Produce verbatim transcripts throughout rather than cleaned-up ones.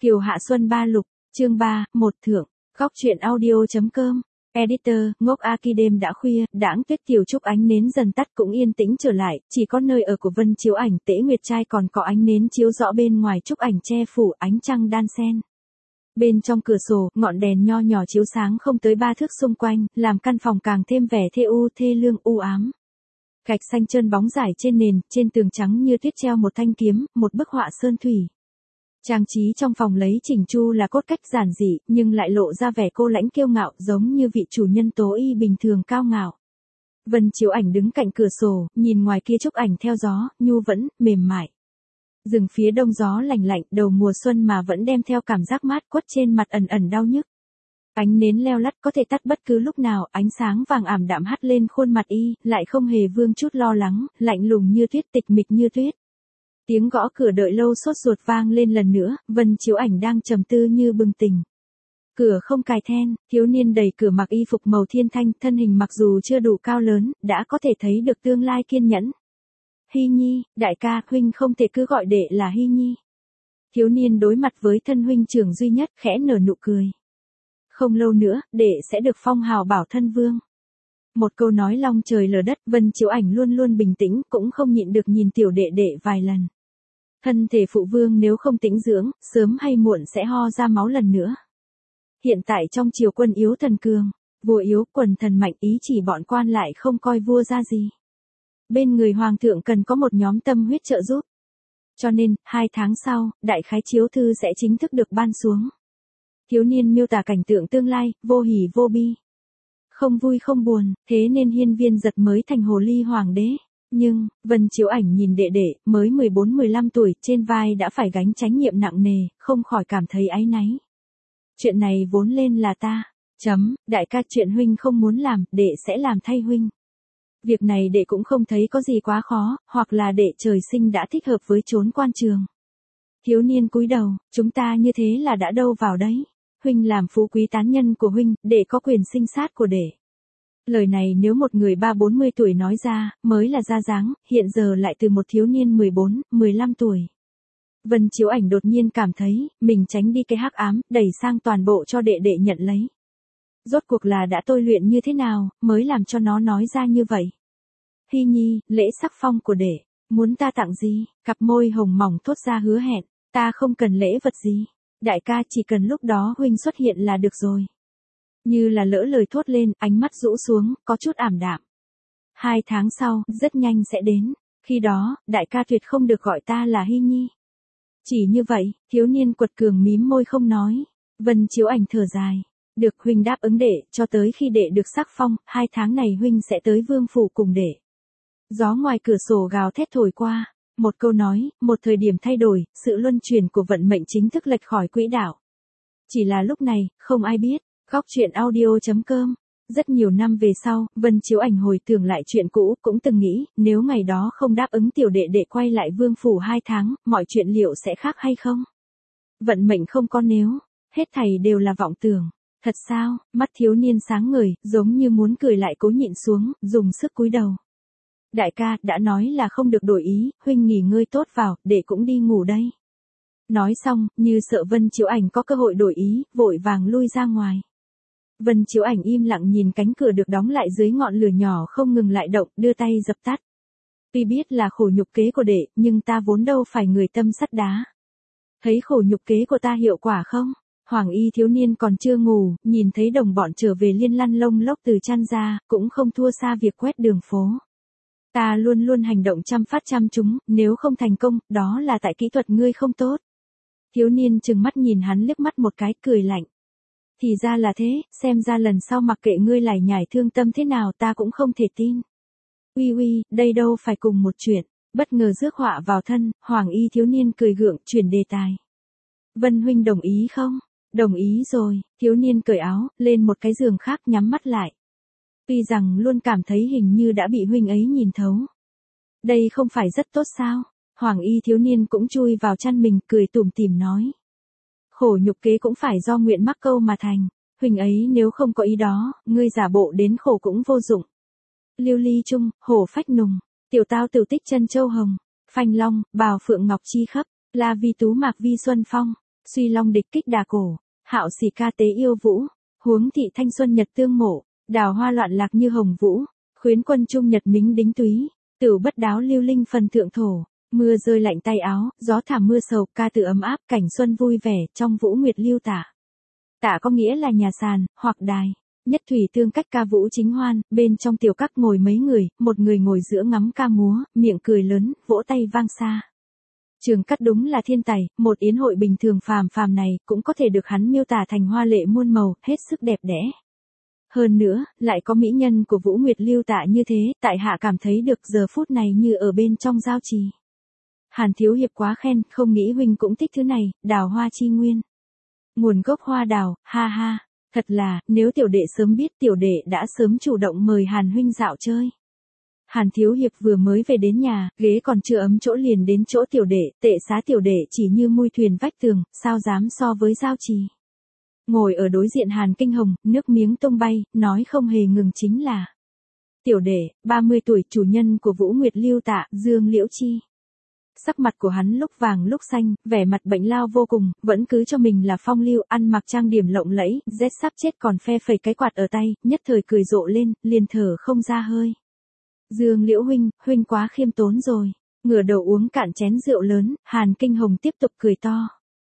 Kiều Hạ Xuân Ba Lục, chương ba, một thượng, góc truyện audio.com, editor, ngốc Akidem đã khuya, đãng tuyết kiều trúc ánh nến dần tắt cũng yên tĩnh trở lại, chỉ có nơi ở của Vân chiếu ảnh Tễ Nguyệt trai còn có ánh nến chiếu rõ bên ngoài trúc ảnh che phủ ánh trăng đan xen. Bên trong cửa sổ, ngọn đèn nho nhỏ chiếu sáng không tới ba thước xung quanh, làm căn phòng càng thêm vẻ thê u thê lương u ám. Gạch xanh trơn bóng rải trên nền, trên tường trắng như tuyết treo một thanh kiếm, một bức họa sơn thủy. Trang trí trong phòng lấy chỉnh chu là cốt cách giản dị, nhưng lại lộ ra vẻ cô lãnh kiêu ngạo, giống như vị chủ nhân tố y bình thường cao ngạo. Vân chiếu ảnh đứng cạnh cửa sổ, nhìn ngoài kia trúc ảnh theo gió, nhu vẫn, mềm mại. Rừng phía đông gió lạnh lạnh, đầu mùa xuân mà vẫn đem theo cảm giác mát quất trên mặt ẩn ẩn đau nhức. Ánh nến leo lắt có thể tắt bất cứ lúc nào, ánh sáng vàng ảm đạm hắt lên khuôn mặt y, lại không hề vương chút lo lắng, lạnh lùng như tuyết, tịch mịch như tuyết. Tiếng gõ cửa đợi lâu sốt ruột vang lên lần nữa, Vân chiếu ảnh đang trầm tư như bừng tỉnh. Cửa không cài then, thiếu niên đẩy cửa mặc y phục màu thiên thanh, thân hình mặc dù chưa đủ cao lớn, đã có thể thấy được tương lai kiên nhẫn. Hy Nhi, đại ca, huynh không thể cứ gọi đệ là Hy Nhi. Thiếu niên đối mặt với thân huynh trưởng duy nhất, khẽ nở nụ cười. Không lâu nữa, đệ sẽ được phong hào bảo thân vương. Một câu nói long trời lở đất, Vân chiếu ảnh luôn luôn bình tĩnh, cũng không nhịn được nhìn tiểu đệ đệ vài lần. Thân thể phụ vương nếu không tĩnh dưỡng, sớm hay muộn sẽ ho ra máu lần nữa. Hiện tại trong triều quân yếu thần cường, vua yếu quần thần mạnh, ý chỉ bọn quan lại không coi vua ra gì. Bên người hoàng thượng cần có một nhóm tâm huyết trợ giúp. Cho nên, hai tháng sau, đại khái chiếu thư sẽ chính thức được ban xuống. Thiếu niên miêu tả cảnh tượng tương lai, vô hỉ vô bi. Không vui không buồn, thế nên hiên viên giật mới thành hồ ly hoàng đế. Nhưng, Vân chiếu ảnh nhìn đệ đệ, mới mười bốn mười lăm tuổi, trên vai đã phải gánh trách nhiệm nặng nề, không khỏi cảm thấy áy náy. Chuyện này vốn lên là ta. Chấm, đại ca chuyện huynh không muốn làm, đệ sẽ làm thay huynh. Việc này đệ cũng không thấy có gì quá khó, hoặc là đệ trời sinh đã thích hợp với chốn quan trường. Thiếu niên cúi đầu, chúng ta như thế là đã đâu vào đấy. Huynh làm phú quý tán nhân của huynh, đệ có quyền sinh sát của đệ. Lời này nếu một người ba bốn mươi tuổi nói ra, mới là ra dáng, hiện giờ lại từ một thiếu niên mười bốn, mười lăm tuổi. Vân chiếu ảnh đột nhiên cảm thấy, mình tránh đi cái hắc ám, đẩy sang toàn bộ cho đệ đệ nhận lấy. Rốt cuộc là đã tôi luyện như thế nào, mới làm cho nó nói ra như vậy. Hy Nhi, lễ sắc phong của đệ, muốn ta tặng gì? Cặp môi hồng mỏng thốt ra hứa hẹn, ta không cần lễ vật gì. Đại ca chỉ cần lúc đó huynh xuất hiện là được rồi. Như là lỡ lời thốt lên, ánh mắt rũ xuống, có chút ảm đạm. Hai tháng sau, rất nhanh sẽ đến. Khi đó, đại ca tuyệt không được gọi ta là Hy Nhi. Chỉ như vậy, thiếu niên quật cường mím môi không nói. Vân chiếu ảnh thở dài. Được huynh đáp ứng đệ, cho tới khi đệ được sắc phong, hai tháng này huynh sẽ tới vương phủ cùng đệ. Gió ngoài cửa sổ gào thét thổi qua. Một câu nói, một thời điểm thay đổi, sự luân chuyển của vận mệnh chính thức lệch khỏi quỹ đạo. Chỉ là lúc này, không ai biết. Góc truyện audio.com. Rất nhiều năm về sau, Vân chiếu ảnh hồi tưởng lại chuyện cũ, cũng từng nghĩ, nếu ngày đó không đáp ứng tiểu đệ đệ quay lại vương phủ hai tháng, mọi chuyện liệu sẽ khác hay không? Vận mệnh không có nếu, hết thảy đều là vọng tưởng. Thật sao? Mắt thiếu niên sáng ngời, giống như muốn cười lại cố nhịn xuống, dùng sức cúi đầu. Đại ca, đã nói là không được đổi ý, huynh nghỉ ngơi tốt vào, để cũng đi ngủ đây. Nói xong, như sợ Vân chiếu ảnh có cơ hội đổi ý, vội vàng lui ra ngoài. Vân chiếu ảnh im lặng nhìn cánh cửa được đóng lại dưới ngọn lửa nhỏ không ngừng lại động, đưa tay dập tắt. Tuy biết là khổ nhục kế của đệ, nhưng ta vốn đâu phải người tâm sắt đá. Thấy khổ nhục kế của ta hiệu quả không? Hoàng y thiếu niên còn chưa ngủ, nhìn thấy đồng bọn trở về liên lăn lông lốc từ chăn ra, cũng không thua xa việc quét đường phố. Ta luôn luôn hành động chăm phát chăm trúng, nếu không thành công, đó là tại kỹ thuật ngươi không tốt. Thiếu niên trừng mắt nhìn hắn liếc mắt một cái, cười lạnh. Thì ra là thế, xem ra lần sau mặc kệ ngươi lải nhải thương tâm thế nào ta cũng không thể tin. Uy uy, đây đâu phải cùng một chuyện, bất ngờ rước họa vào thân, hoàng y thiếu niên cười gượng, chuyển đề tài. Vân huynh đồng ý không? Đồng ý rồi, thiếu niên cởi áo, lên một cái giường khác nhắm mắt lại. Tuy rằng luôn cảm thấy hình như đã bị huynh ấy nhìn thấu. Đây không phải rất tốt sao? Hoàng y thiếu niên cũng chui vào chăn mình, cười tủm tỉm nói. Khổ nhục kế cũng phải do nguyện mắc câu mà thành, huynh ấy nếu không có ý đó, ngươi giả bộ đến khổ cũng vô dụng. Lưu ly trung, hổ phách nùng, tiểu tao tiểu tích chân châu hồng, phanh long, bào phượng ngọc chi khắp, la vi tú mạc vi xuân phong, Suy long địch kích đà cổ, hạo xỉ ca tế yêu vũ, huống thị thanh xuân nhật tương mộ, đào hoa loạn lạc như hồng vũ, khuyến quân trung nhật mính đính túy, tửu bất đáo lưu linh phần thượng thổ, mưa rơi lạnh tay áo, gió thảm mưa sầu, ca từ ấm áp, cảnh xuân vui vẻ, trong vũ nguyệt lưu tả. Tả có nghĩa là nhà sàn, hoặc đài. Nhất thủy tương cách ca vũ chính hoan, bên trong tiểu các ngồi mấy người, một người ngồi giữa ngắm ca múa, miệng cười lớn, vỗ tay vang xa. Trường Cát đúng là thiên tài, một yến hội bình thường phàm phàm này cũng có thể được hắn miêu tả thành hoa lệ muôn màu, hết sức đẹp đẽ. Hơn nữa, lại có mỹ nhân của Vũ Nguyệt lưu tả như thế, tại hạ cảm thấy được giờ phút này như ở bên trong giao trì. Hàn Thiếu Hiệp quá khen, không nghĩ huynh cũng thích thứ này, đào hoa chi nguyên. Nguồn gốc hoa đào, ha ha, thật là, nếu tiểu đệ sớm biết tiểu đệ đã sớm chủ động mời Hàn huynh dạo chơi. Hàn Thiếu Hiệp vừa mới về đến nhà, ghế còn chưa ấm chỗ liền đến chỗ tiểu đệ, tệ xá tiểu đệ chỉ như mui thuyền vách tường, sao dám so với giao trì. Ngồi ở đối diện Hàn Kinh Hồng, nước miếng tung bay, nói không hề ngừng chính là. Tiểu đệ, ba mươi tuổi, chủ nhân của Vũ Nguyệt lưu tạ, Dương Liễu Chi. Sắc mặt của hắn lúc vàng lúc xanh, vẻ mặt bệnh lao vô cùng, vẫn cứ cho mình là phong lưu, ăn mặc trang điểm lộng lẫy, rét sắp chết còn phe phẩy cái quạt ở tay, nhất thời cười rộ lên, liền thở không ra hơi. Dương Liễu huynh, huynh quá khiêm tốn rồi. Ngửa đầu uống cạn chén rượu lớn, Hàn Kinh Hồng tiếp tục cười to.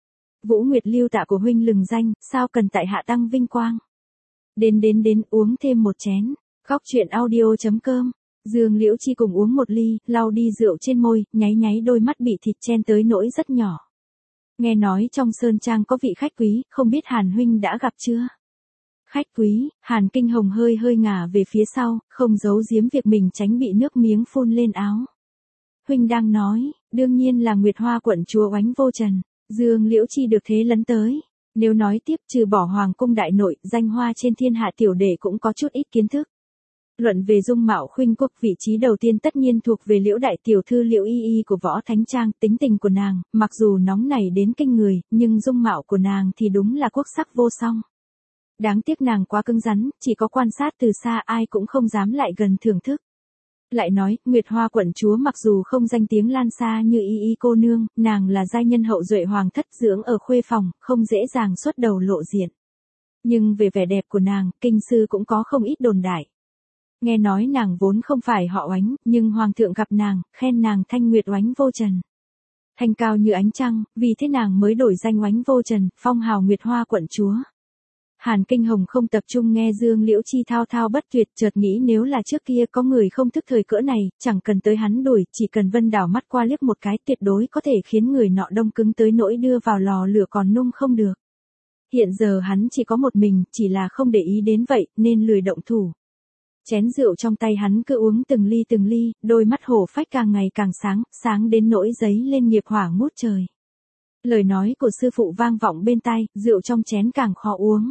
Vũ Nguyệt lưu tạ của huynh lừng danh, sao cần tại hạ tăng vinh quang. Đến đến đến uống thêm một chén. Góc truyện audio chấm com. Dương Liễu Chi cùng uống một ly, lau đi rượu trên môi, nháy nháy đôi mắt bị thịt chen tới nỗi rất nhỏ. Nghe nói trong sơn trang có vị khách quý, không biết Hàn huynh đã gặp chưa? Khách quý, Hàn Kinh Hồng hơi hơi ngả về phía sau, không giấu giếm việc mình tránh bị nước miếng phun lên áo. Huynh đang nói, đương nhiên là Nguyệt Hoa quận chúa Oánh Vô Trần. Dương Liễu Chi được thế lấn tới. Nếu nói tiếp trừ bỏ hoàng cung đại nội, danh hoa trên thiên hạ tiểu đệ cũng có chút ít kiến thức. Luận về dung mạo khuynh quốc, vị trí đầu tiên tất nhiên thuộc về Liễu đại tiểu thư Liễu Y Y của Võ Thánh Trang. Tính tình của nàng, mặc dù nóng nảy đến kinh người, nhưng dung mạo của nàng thì đúng là quốc sắc vô song. Đáng tiếc nàng quá cứng rắn, chỉ có quan sát từ xa ai cũng không dám lại gần thưởng thức. Lại nói, Nguyệt Hoa quận chúa mặc dù không danh tiếng lan xa như Y Y cô nương, nàng là giai nhân hậu duệ hoàng thất dưỡng ở khuê phòng, không dễ dàng xuất đầu lộ diện. Nhưng về vẻ đẹp của nàng, kinh sư cũng có không ít đồn đại. Nghe nói nàng vốn không phải họ Oánh, nhưng hoàng thượng gặp nàng, khen nàng Thanh Nguyệt Oánh Vô Trần. Thanh cao như ánh trăng, vì thế nàng mới đổi danh Oánh Vô Trần, phong hào Nguyệt Hoa quận chúa. Hàn Kinh Hồng không tập trung nghe Dương Liễu Chi thao thao bất tuyệt, chợt nghĩ nếu là trước kia có người không thức thời cỡ này, chẳng cần tới hắn đuổi, chỉ cần Vân đảo mắt qua liếc một cái tuyệt đối có thể khiến người nọ đông cứng tới nỗi đưa vào lò lửa còn nung không được. Hiện giờ hắn chỉ có một mình, chỉ là không để ý đến vậy, nên lười động thủ. Chén rượu trong tay hắn cứ uống từng ly từng ly, đôi mắt hổ phách càng ngày càng sáng, sáng đến nỗi giấy lên nghiệp hỏa ngút trời. Lời nói của sư phụ vang vọng bên tai, rượu trong chén càng khó uống.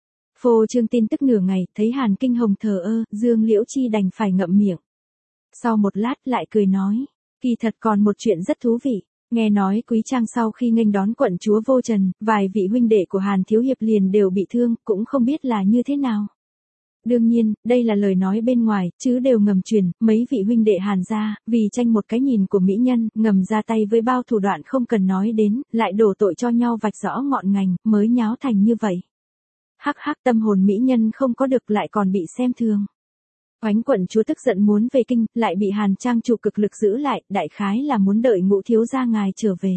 Phô trương tin tức nửa ngày, thấy Hàn Kinh Hồng thờ ơ, Dương Liễu Chi đành phải ngậm miệng. Sau một lát lại cười nói, kỳ thật còn một chuyện rất thú vị. Nghe nói Quý Trang sau khi nghênh đón quận chúa Vô Trần, vài vị huynh đệ của Hàn Thiếu Hiệp liền đều bị thương, cũng không biết là như thế nào. Đương nhiên, đây là lời nói bên ngoài, chứ đều ngầm truyền, mấy vị huynh đệ Hàn gia, vì tranh một cái nhìn của mỹ nhân, ngầm ra tay với bao thủ đoạn không cần nói đến, lại đổ tội cho nhau vạch rõ ngọn ngành, mới nháo thành như vậy. Hắc hắc, tâm hồn mỹ nhân không có được lại còn bị xem thường. Oánh quận chúa tức giận muốn về kinh, lại bị Hàn Trang chủ cực lực giữ lại, đại khái là muốn đợi Ngũ thiếu gia ngài trở về.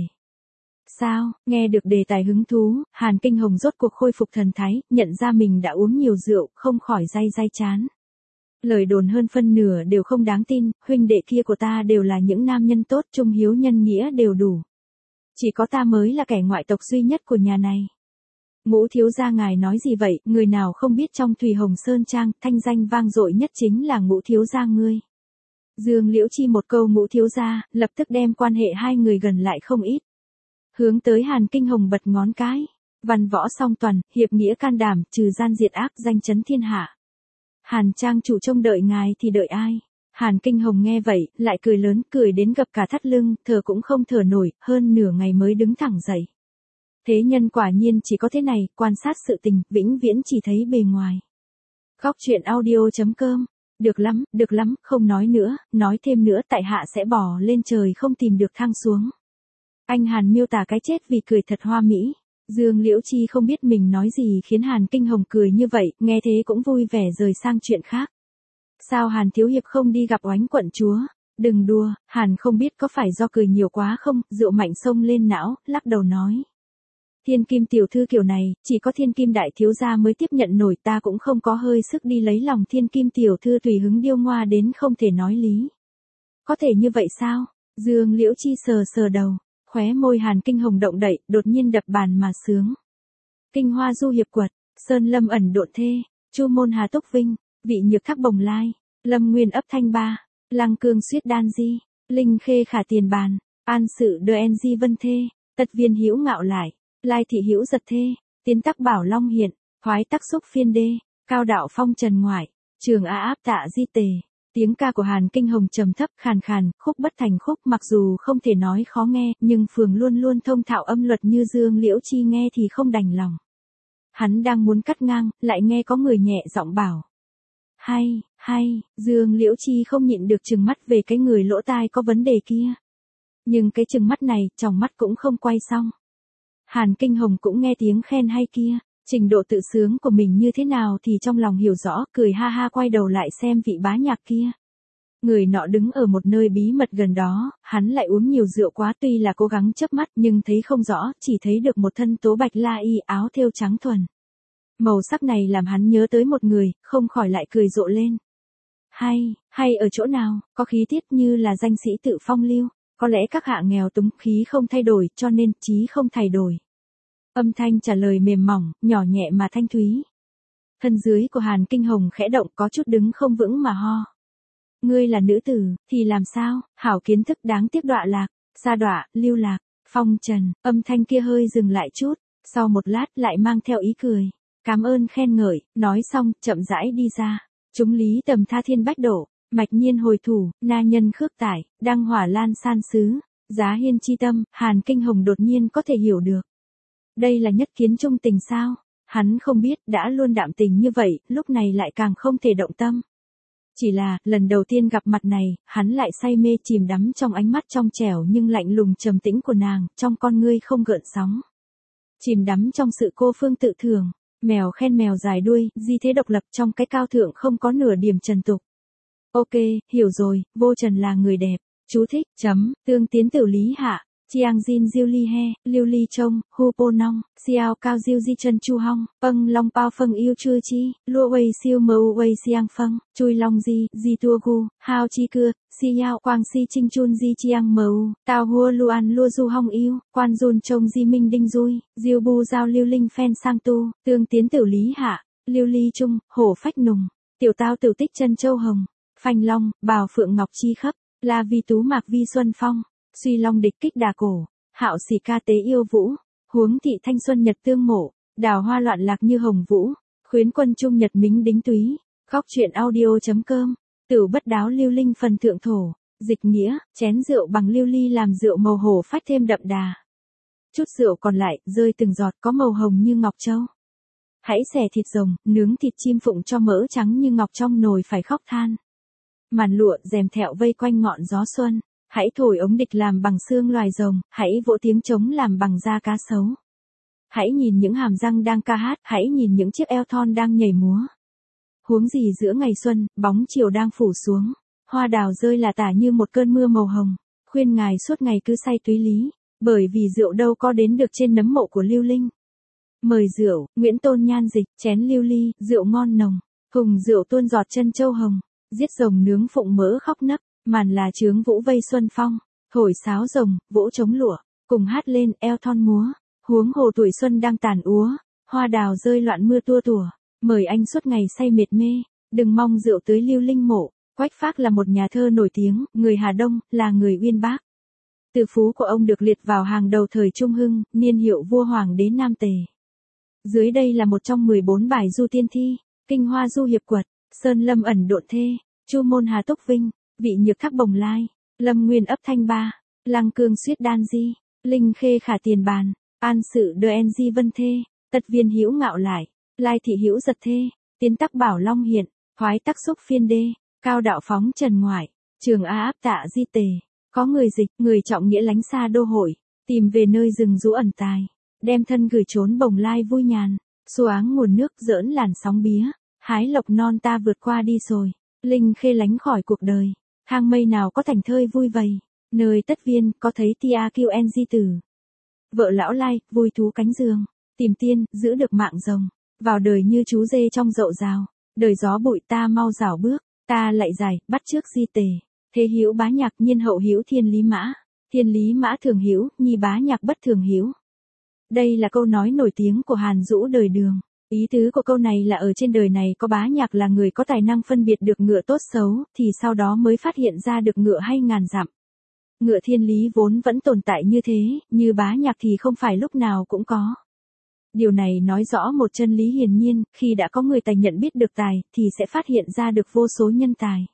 Sao, nghe được đề tài hứng thú, Hàn Kinh Hồng rốt cuộc khôi phục thần thái, nhận ra mình đã uống nhiều rượu, không khỏi day day chán. Lời đồn hơn phân nửa đều không đáng tin, huynh đệ kia của ta đều là những nam nhân tốt, trung hiếu nhân nghĩa đều đủ. Chỉ có ta mới là kẻ ngoại tộc duy nhất của nhà này. Ngũ thiếu gia ngài nói gì vậy, người nào không biết trong Thùy Hồng Sơn Trang, thanh danh vang dội nhất chính là Ngũ thiếu gia ngươi. Dương Liễu Chi một câu Ngũ thiếu gia, lập tức đem quan hệ hai người gần lại không ít. Hướng tới Hàn Kinh Hồng bật ngón cái. Văn võ song toàn, hiệp nghĩa can đảm, trừ gian diệt ác, danh chấn thiên hạ. Hàn Trang chủ trông đợi ngài thì đợi ai? Hàn Kinh Hồng nghe vậy, lại cười lớn, cười đến gập cả thắt lưng, thở cũng không thở nổi, hơn nửa ngày mới đứng thẳng dậy. Thế nhân quả nhiên chỉ có thế này, quan sát sự tình, vĩnh viễn chỉ thấy bề ngoài. Góc truyện audio chấm com. Được lắm, được lắm, không nói nữa, nói thêm nữa tại hạ sẽ bỏ lên trời không tìm được thang xuống. Anh Hàn miêu tả cái chết vì cười thật hoa mỹ. Dương Liễu Chi không biết mình nói gì khiến Hàn Kinh Hồng cười như vậy, nghe thế cũng vui vẻ rời sang chuyện khác. Sao Hàn thiếu hiệp không đi gặp Oánh quận chúa? Đừng đùa, Hàn không biết có phải do cười nhiều quá không, rượu mạnh xông lên não, lắc đầu nói. Thiên kim tiểu thư kiểu này, chỉ có thiên kim đại thiếu gia mới tiếp nhận nổi, ta cũng không có hơi sức đi lấy lòng thiên kim tiểu thư tùy hứng điêu ngoa đến không thể nói lý. Có thể như vậy sao? Dương Liễu Chi sờ sờ đầu, khóe môi Hàn Kinh Hồng động đậy, đột nhiên đập bàn mà sướng. Kinh Hoa Du Hiệp Quật, Sơn Lâm ẩn độn thê, Chu Môn Hà Túc Vinh, Vị Nhược Thác Bồng Lai, Lâm Nguyên ấp Thanh Ba, Lăng Cương Suyết Đan Di, Linh Khê Khả Tiền Bàn, An Sự Đờ En Di Vân Thê, Tật Viên Hữu Ngạo Lại, Lai Thị Hữu Giật Thê, Tiến Tắc Bảo Long Hiện, Thoái Tắc Xúc Phiên Đê, Cao Đạo Phong Trần Ngoại, Trường A Áp Tạ Di Tề. Tiếng ca của Hàn Kinh Hồng trầm thấp khàn khàn, khúc bất thành khúc, mặc dù không thể nói khó nghe, nhưng Phường luôn luôn thông thạo âm luật như Dương Liễu Chi nghe thì không đành lòng. Hắn đang muốn cắt ngang, lại nghe có người nhẹ giọng bảo. Hay, hay, Dương Liễu Chi không nhịn được trừng mắt về cái người lỗ tai có vấn đề kia. Nhưng cái trừng mắt này, tròng mắt cũng không quay xong. Hàn Kinh Hồng cũng nghe tiếng khen hay kia, trình độ tự sướng của mình như thế nào thì trong lòng hiểu rõ, cười ha ha quay đầu lại xem vị bá nhạc kia. Người nọ đứng ở một nơi bí mật gần đó, hắn lại uống nhiều rượu quá, tuy là cố gắng chớp mắt nhưng thấy không rõ, chỉ thấy được một thân tố bạch la y áo thêu trắng thuần. Màu sắc này làm hắn nhớ tới một người, không khỏi lại cười rộ lên. Hay, hay ở chỗ nào, có khí tiết như là danh sĩ tự phong lưu, có lẽ các hạ nghèo túng khí không thay đổi cho nên chí không thay đổi. Âm thanh trả lời mềm mỏng, nhỏ nhẹ mà thanh thúy. Thân dưới của Hàn Kinh Hồng khẽ động, có chút đứng không vững mà ho. Ngươi là nữ tử, thì làm sao, hảo kiến thức đáng tiếc đọa lạc, sa đọa, lưu lạc, phong trần, âm thanh kia hơi dừng lại chút, sau một lát lại mang theo ý cười. Cảm ơn khen ngợi, nói xong, chậm rãi đi ra. Chúng lý tầm tha thiên bách đổ, mạch nhiên hồi thủ, na nhân khước tải, đăng hỏa lan san xứ, giá hiên chi tâm, Hàn Kinh Hồng đột nhiên có thể hiểu được. Đây là nhất kiến trung tình sao? Hắn không biết, đã luôn đạm tình như vậy, lúc này lại càng không thể động tâm. Chỉ là, lần đầu tiên gặp mặt này, hắn lại say mê chìm đắm trong ánh mắt trong trẻo nhưng lạnh lùng trầm tĩnh của nàng, trong con ngươi không gợn sóng. Chìm đắm trong sự cô phương tự thường, mèo khen mèo dài đuôi, di thế độc lập trong cái cao thượng không có nửa điểm trần tục. Ok, hiểu rồi, vô trần là người đẹp. Chú thích, chấm, tương tiến tử lý hạ. Chiang Jin Diêu Ly He, Liêu Ly Trông, Hu Po Nong, Xiao Cao Diêu Di Chân Chu Hong, Pâng Long Pao Phân Yêu Chua Chi, Lua Wei Siêu Mâu Wei Xiang Phân, Chui Long Di, Di Tua Gu, Hao Chi Cưa, Si Yao Quang Si Trinh Chun Di Chiang Mâu, Tao Hua Luan Lua Du Hong Yêu, Quan Dun Trông Di Minh Đinh Dui, Diêu Bu Giao Liêu Linh Phen Sang Tu, Tương Tiến Tử Lý Hạ, Liêu Ly Trung, Hổ Phách Nùng, Tiểu Tao Tiểu Tích Chân Châu Hồng, Phanh Long, Bào Phượng Ngọc Chi Khấp, La Vi Tú Mạc Vi Xuân Phong. Suy Long Địch Kích Đà Cổ, Hạo Xỉ Ca Tế Yêu Vũ, Huống Thị Thanh Xuân Nhật Tương Mộ, Đào Hoa Loạn Lạc Như Hồng Vũ, Khuyến Quân Trung Nhật Mính Đính Túy, Góc Truyện Audio.com, Tửu Bất Đáo Lưu Linh Phần Thượng Thổ, Dịch Nghĩa, chén rượu bằng lưu ly làm rượu màu hổ phách thêm đậm đà. Chút rượu còn lại, rơi từng giọt có màu hồng như ngọc châu. Hãy xẻ thịt rồng, nướng thịt chim phụng cho mỡ trắng như ngọc trong nồi phải khóc than. Màn lụa rèm thẹo vây quanh ngọn gió xuân. Hãy thổi ống địch làm bằng xương loài rồng, hãy vỗ tiếng trống làm bằng da cá sấu. Hãy nhìn những hàm răng đang ca hát, hãy nhìn những chiếc eo thon đang nhảy múa. Huống gì giữa ngày xuân, bóng chiều đang phủ xuống, hoa đào rơi lả tả như một cơn mưa màu hồng, khuyên ngài suốt ngày cứ say túy lý, bởi vì rượu đâu có đến được trên nấm mộ của Lưu Linh. Mời rượu, Nguyễn Tôn Nhan Dịch, chén lưu ly, rượu ngon nồng, hùng rượu tuôn giọt chân châu hồng, giết rồng nướng phụng mỡ khóc nấc. Màn là trướng vũ vây xuân phong, thổi sáo rồng, vỗ trống lụa, cùng hát lên eo thon múa, huống hồ tuổi xuân đang tàn úa, hoa đào rơi loạn mưa tua tủa, mời anh suốt ngày say mệt mê, đừng mong rượu tới Lưu Linh mộ. Quách Phác là một nhà thơ nổi tiếng, người Hà Đông, là người Uyên Bác. Từ phú của ông được liệt vào hàng đầu thời Trung Hưng, niên hiệu vua hoàng đế Nam Tề. Dưới đây là một trong mười bốn bài du tiên thi, Kinh Hoa Du Hiệp Quật, Sơn Lâm ẩn độn thê, Chu Môn Hà Túc Vinh, Vị Nhược Thác Bồng Lai, Lâm Nguyên ấp Thanh Ba, Lăng Cương Suyết Đan Di, Linh Khê Khả Tiền Bàn, An Sự Đờ En Di Vân Thê, Tật Viên Hữu Ngạo Lại, Lai Thị Hữu Giật Thê, Tiến Tắc Bảo Long Hiện, Thoái Tắc Xúc Phiên Đê, Cao Đạo Phóng Trần Ngoại, Trường A Áp Tạ Di Tề. Có người dịch, người trọng nghĩa lánh xa đô hội, tìm về nơi rừng rú ẩn tài. đem thân gửi trốn bồng lai vui nhàn, xua áng nguồn nước giỡn làn sóng bía, hái lộc non ta vượt qua đi rồi, linh khê lánh khỏi cuộc đời, thang mây nào có thành thơi vui vầy, nơi tất viên có thấy tia qng tử. Vợ lão lai, vui thú cánh giường, tìm tiên, giữ được mạng rồng, vào đời như chú dê trong dậu rào, đời gió bụi ta mau rảo bước, ta lại dài, bắt trước di tề, thế hữu bá nhạc nhiên hậu hữu thiên lý mã, thiên lý mã thường hữu, nhi bá nhạc bất thường hữu. Đây là câu nói nổi tiếng của Hàn Dũ đời Đường. Ý tứ của câu này là ở trên đời này có bá nhạc là người có tài năng phân biệt được ngựa tốt xấu, thì sau đó mới phát hiện ra được ngựa hay ngàn dặm. Ngựa thiên lý vốn vẫn tồn tại như thế, như bá nhạc thì không phải lúc nào cũng có. Điều này nói rõ một chân lý hiển nhiên, khi đã có người tài nhận biết được tài, thì sẽ phát hiện ra được vô số nhân tài.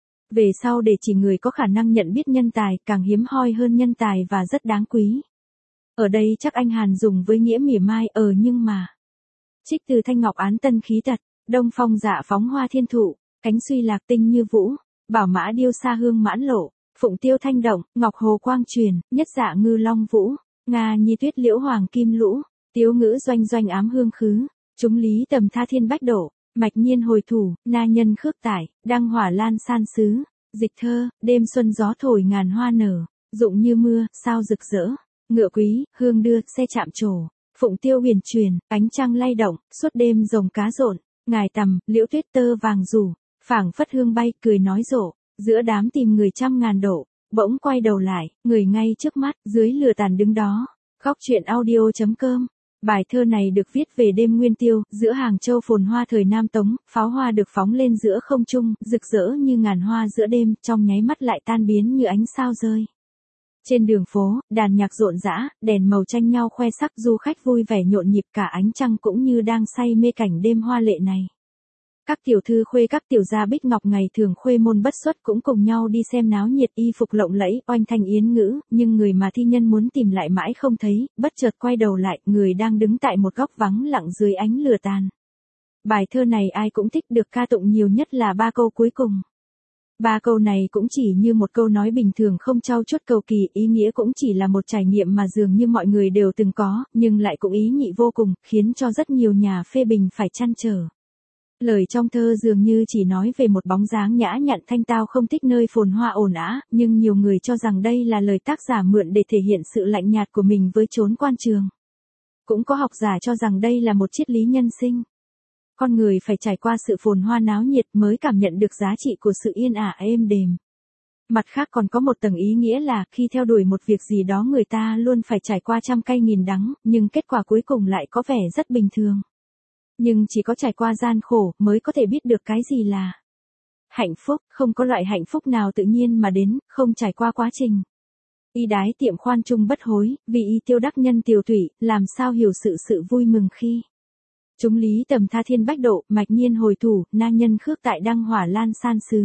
Về sau để chỉ người có khả năng nhận biết nhân tài, càng hiếm hoi hơn nhân tài và rất đáng quý. Ở đây chắc anh Hàn dùng với nghĩa mỉa mai ở nhưng mà. Trích từ Thanh Ngọc Án Tân Khí Tật, Đông Phong Dạ Phóng Hoa Thiên Thụ, Cánh Suy Lạc Tinh Như Vũ, Bảo Mã Điêu Sa Hương Mãn Lộ, Phụng Tiêu Thanh Động, Ngọc Hồ Quang Truyền, Nhất Dạ Ngư Long Vũ, Nga Nhi Tuyết Liễu Hoàng Kim Lũ, Tiếu Ngữ Doanh Doanh Ám Hương Khứ, Chúng Lý Tầm Tha Thiên Bách Độ, Mạch Nhiên Hồi Thủ, Na Nhân Khước Tải, Đăng Hỏa Lan San Sứ, Dịch Thơ, Đêm Xuân Gió Thổi Ngàn Hoa Nở, Dụng Như Mưa, Sao Rực Rỡ, Ngựa Quý, Hương Đưa, Xe Chạm Trổ, Phụng Tiêu Huyền Truyền, Ánh Trăng Lay Động, Suốt Đêm Rồng Cá Rộn, Ngài Tầm, Liễu Tuyết Tơ Vàng Rủ, Phảng Phất Hương Bay, Cười Nói Rộ, giữa đám tìm người trăm ngàn độ, bỗng quay đầu lại, người ngay trước mắt, dưới lửa tàn đứng đó. Góc truyện audio chấm com. Bài thơ này được viết về đêm Nguyên Tiêu, giữa Hàng Châu phồn hoa thời Nam Tống, pháo hoa được phóng lên giữa không trung, rực rỡ như ngàn hoa giữa đêm, trong nháy mắt lại tan biến như ánh sao rơi. Trên đường phố, đàn nhạc rộn rã, đèn màu tranh nhau khoe sắc, du khách vui vẻ nhộn nhịp, cả ánh trăng cũng như đang say mê cảnh đêm hoa lệ này. Các tiểu thư khuê các tiểu gia bích ngọc ngày thường khuê môn bất xuất cũng cùng nhau đi xem náo nhiệt, y phục lộng lẫy, oanh thanh yến ngữ, nhưng người mà thi nhân muốn tìm lại mãi không thấy, bất chợt quay đầu lại, người đang đứng tại một góc vắng lặng dưới ánh lửa tàn. Bài thơ này ai cũng thích, được ca tụng nhiều nhất là ba câu cuối cùng. Ba câu này cũng chỉ như một câu nói bình thường không trau chuốt cầu kỳ, ý nghĩa cũng chỉ là một trải nghiệm mà dường như mọi người đều từng có, nhưng lại cũng ý nhị vô cùng, khiến cho rất nhiều nhà phê bình phải trăn trở. Lời trong thơ dường như chỉ nói về một bóng dáng nhã nhặn thanh tao không thích nơi phồn hoa ồn ào, nhưng nhiều người cho rằng đây là lời tác giả mượn để thể hiện sự lạnh nhạt của mình với chốn quan trường. Cũng có học giả cho rằng đây là một triết lý nhân sinh. Con người phải trải qua sự phồn hoa náo nhiệt mới cảm nhận được giá trị của sự yên ả êm đềm. Mặt khác còn có một tầng ý nghĩa là khi theo đuổi một việc gì đó người ta luôn phải trải qua trăm cay nghìn đắng, nhưng kết quả cuối cùng lại có vẻ rất bình thường. Nhưng chỉ có trải qua gian khổ mới có thể biết được cái gì là hạnh phúc, không có loại hạnh phúc nào tự nhiên mà đến, không trải qua quá trình. Y đái tiệm khoan trung bất hối, vì y tiêu đắc nhân tiều thủy, làm sao hiểu sự sự vui mừng khi. Chúng lý tầm tha thiên bách độ, mạch nhiên hồi thủ, na nhân khước tại đăng hỏa lan san sứ.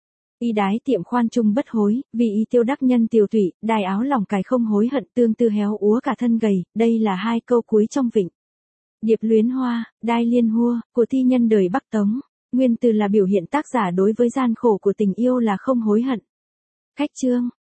Y đái tiệm khoan trung bất hối, vì y tiêu đắc nhân tiều thủy, đài áo lòng cài không hối hận, tương tư héo úa cả thân gầy, đây là hai câu cuối trong vịnh. Điệp luyến hoa, đai liên hua, của thi nhân đời Bắc Tống. Nguyên từ là biểu hiện tác giả đối với gian khổ của tình yêu là không hối hận. Khách chương.